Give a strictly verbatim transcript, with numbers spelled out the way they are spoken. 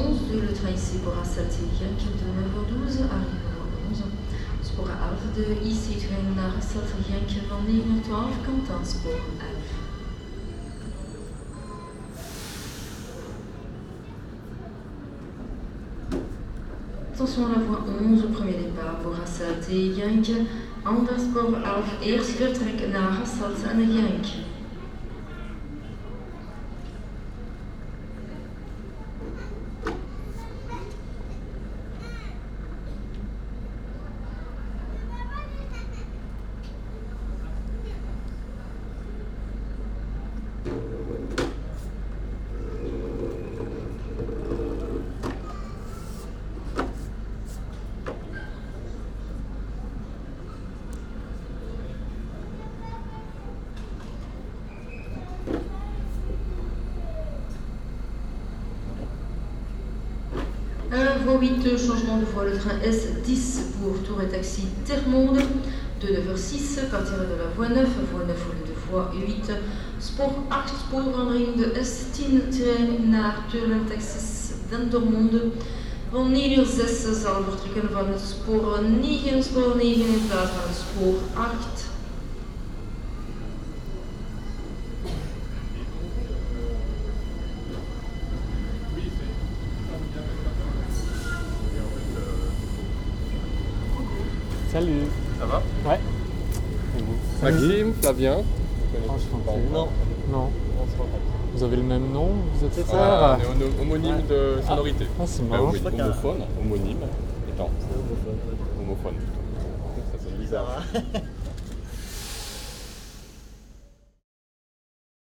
onze de le train ici pour Hasselt-Genk de neuf heures douze à neuf heures onze. Spoor elf de I C-trein naar Hasselt-Genk van negen uur twaalf komt aan spoor elf. Attention à la voie onze, premier départ pour Hasselt-Genk. Ander spoor elf, eerst vertrek naar Hasselt en Genk. Voie huit, changement de voie, le train S dix pour Tour et Taxi Termonde de neuf heures six, partir de la voie neuf, voie neuf au lieu de voie huit, spoor acht, spoorverandering de S tien-trein naar Tour en Taxi Dendermonde. Van negen uur zes zal vertrekken van het spoor negen, spoor negen in plaats van het spoor acht. Salut. Ça va? Ouais. Et vous? Maxime, Flavien. Enchanté. Non. Non. Vous avez le même nom? Vous êtes frères? Ah, on est homonyme ouais. de sonorité. Ah, c'est Bah, marrant. oui, homophone, homonyme. Attends. C'est homophone. Homophone. Ça sonne bizarre.